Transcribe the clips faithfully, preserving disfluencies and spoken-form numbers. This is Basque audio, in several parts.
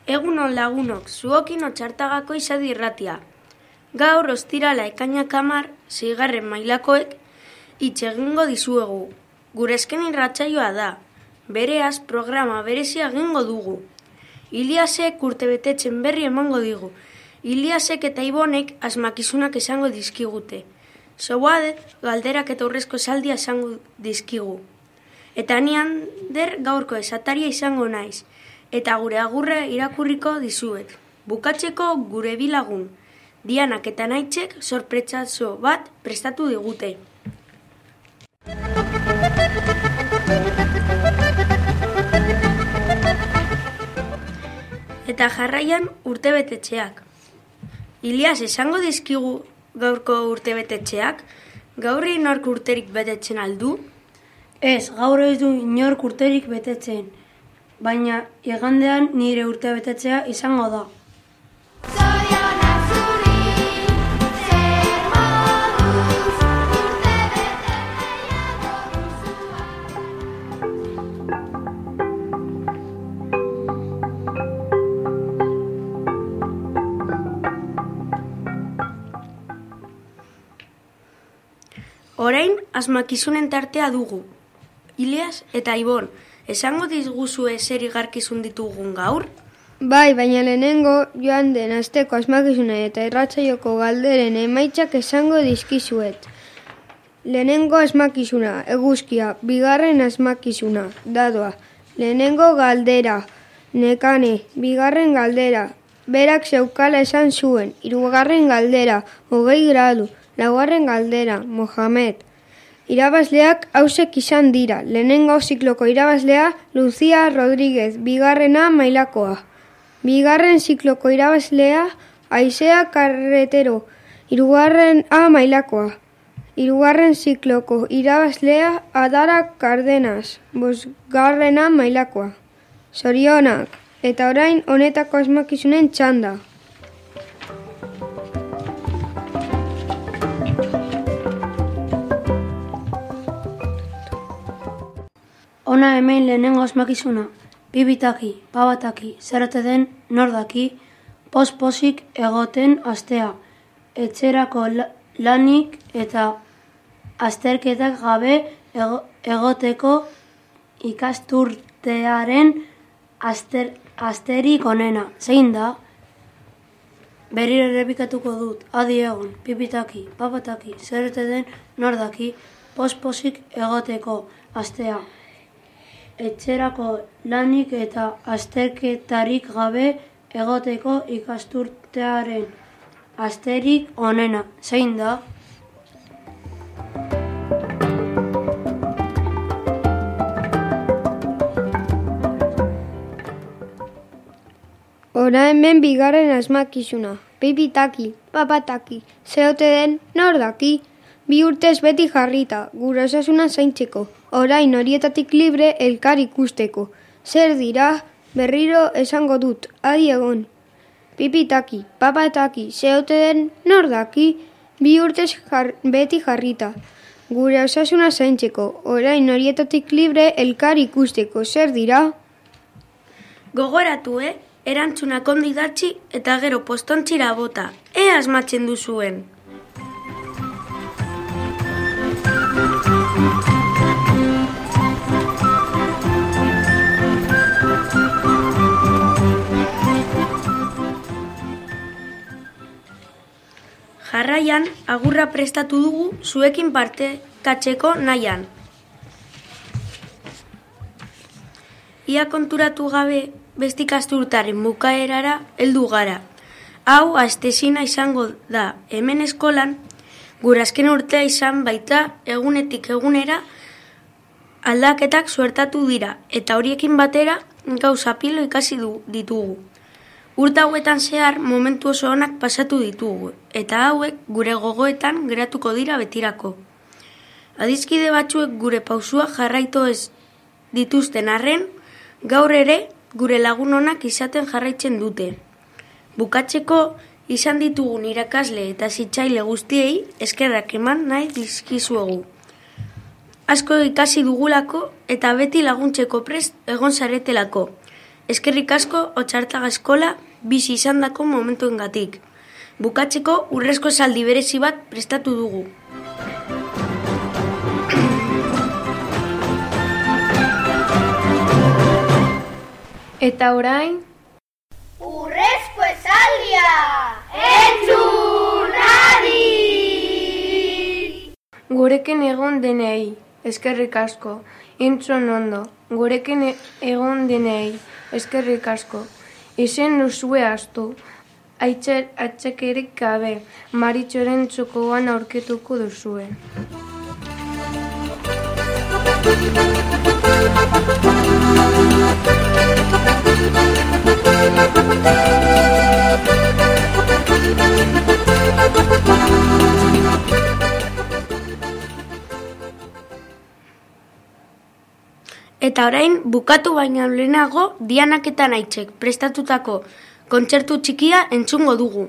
Egunon lagunok, zuokin otxartagako izadi irratia. Gaur ostirala ekainak hamar, seigarren mailakoek hitz egingo dizuegu. Gure esken irratsaioa da. Bereaz, programa berezia egingo dugu. Iliasek urtebetetzen berri emango digu. Iliasek eta Ibonek asmakizunak esango dizkigute. Soadet, galderak eta urrezko esaldia esango dizkigu. Eta nian der gaurko esataria izango naiz. Eta gure agurra irakurriko dizuet. Bukatzeko gure bilagun. Dianak eta Naitzek sorpretsatxo bat prestatu digute. Eta jarraian urtebetetxeak. Ilias, esango dizkigu gaurko urtebetetxeak? Gaurri inork urterik betetzen aldu? Ez, gaur ez du inork urterik betetzen. Baina igandean nire urtebetetzea izango da. Orain asmakizunen tartea dugu. Ilias eta Ibon, esango dizguzue zer igarkizun ditugun gaur? Bai, baina lehenengo joan den asteko asmakizuna eta irratsaioko galderen emaitzak esango dizkizuet. Lehenengo asmakizuna, eguzkia, bigarren asmakizuna, dadoa. Lehenengo galdera, Nekane, bigarren galdera, berak zeukala esan zuen, hirugarren galdera, hogei gradu, laugarren galdera, Mohamed. Irabazleak hausek izan dira. Lehenengo zikloko irabazlea, Lucia Rodríguez, bigarrena mailakoa. Bigarren zikloko irabazlea, Aizea Carretero, hirugarren A mailakoa. Hirugarren zikloko irabazlea, Adara Cardenas, bosgarrena mailakoa. Zorionak, eta orain honetako asmakizunen txanda. Ona hemen lehenengo asmakizuna, bibitaki, babataki, zerate den, nordaki, posposik egoten astea, etxerako lanik eta azterketak gabe ego, egoteko ikasturtearen aster, asterik onena. Zein da? Berriro errepikatuko dut, adi egon, bibitaki, babataki, zerate den, nordaki, posposik egoteko astea, etxerako lanik eta azterketarik gabe egoteko ikasturtearen asterik onena. Zein da? Ora hemen bigarren asmakizuna. Pipitaki, papataki, zeote den nordaki, bi urtez beti jarrita, gure osasuna zaintzeko. Orain horietatik libre elkar ikusteko. Zer dira, berriro esango dut, adi egon. Pipitaki, papataki, zeote den nordaki, bi urtez jar, beti jarrita. Gure osasuna zaintzeko. Orain horietatik libre elkar ikusteko. Zer dira? Gogoratu, eh? Erantzunak ondo idatzi eta gero postontzira bota. Ea asmatzen duzuen. Jarraian, agurra prestatu dugu zuekin partekatzeko nahian. Ia konturatu gabe beste ikasturtearen bukaerara heldu gara. Hau astezina izango da hemen eskolan, gure azken urtea izan baita egunetik egunera aldaketak suertatu dira eta horiekin batera gauza pilo ikasi du, ditugu. Urte hauetan zehar momentu oso onak pasatu ditugu, eta hauek gure gogoetan geratuko dira betirako. Adizkide batzuek gure pausua jarraitu ez dituzten arren, gaur ere gure lagun onak izaten jarraitzen dute. Bukatzeko izan ditugun irakasle eta zitzaile guztiei eskerrak eman nahi dizkizuegu. Asko ikasi dugulako eta beti laguntzeko prest egon zaretelako. eskerrik asko Otxartzaga eskola bizi izandako momentuengatik. Bukatzeko urrezko esaldi berezi bat prestatu dugu. Eta orain... Urrezko esaldia! Entzun adi! Gurekin egon denei, eskerrik asko. Entzun ondo, gurekin egon denei, eskerrik asko. Izen duzue astu, atxekerik gabe, Maritxoren txokoan aurkituko duzue. Eta orain, bukatu baina lehenago Dianak eta Naitzek prestatutako kontzertu txikia entzungo dugu.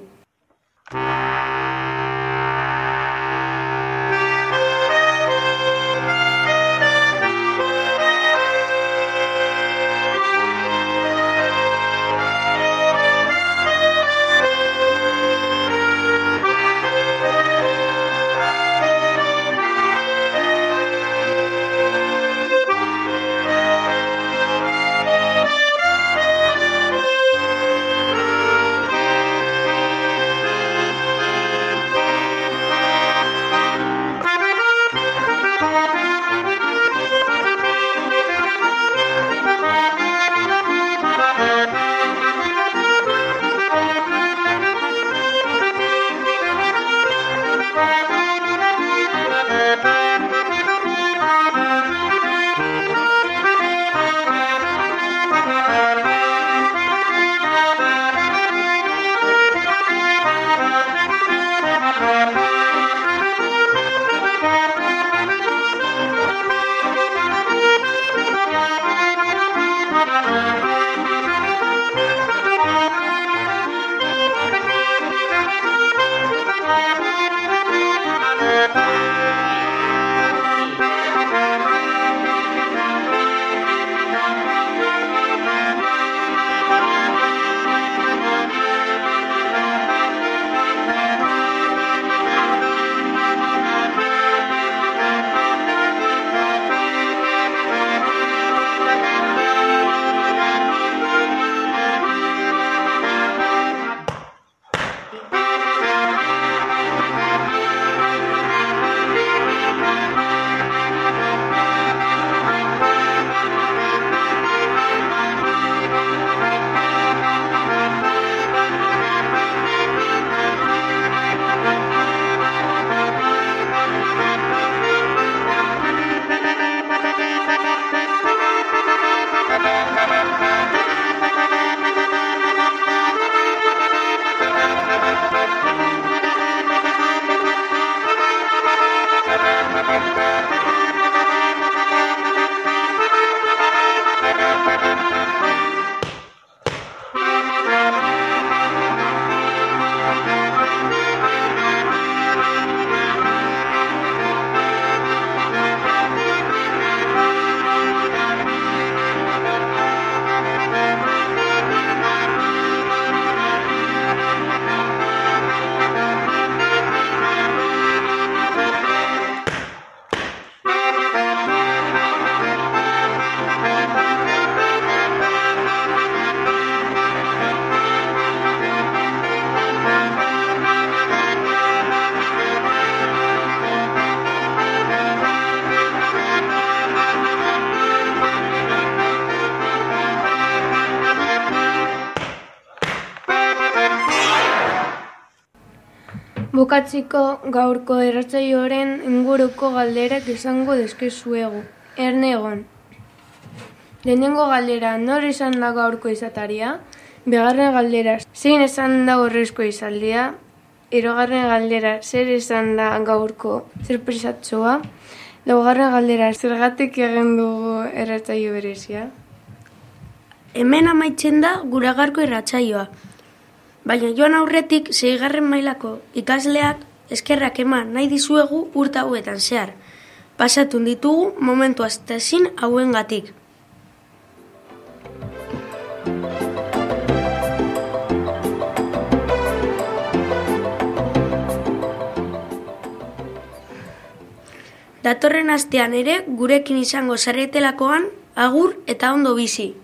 Bukatziko gaurko irratsaioaren inguruko galderak izango dizkizuegu. Erne egon. Lehenengo galdera, nor izan da gaurko izataria? Bigarren galdera, zein izan da urrezko izaldia? Hirugarren galdera, zer izan da gaurko zerpresatxoa? Laugarren galdera, zergatik egin dugu irratsaio berezia? Hemen amaitzen da gure gaurko irratsaioa. Baina joan aurretik seigarren mailako ikasleak eskerrak eman nahi dizuegu urte hauetan zehar. Pasatun ditugu momentu astezin hauengatik. Datorren astean ere gurekin izango zaretelakoan, agur eta ondo bizi.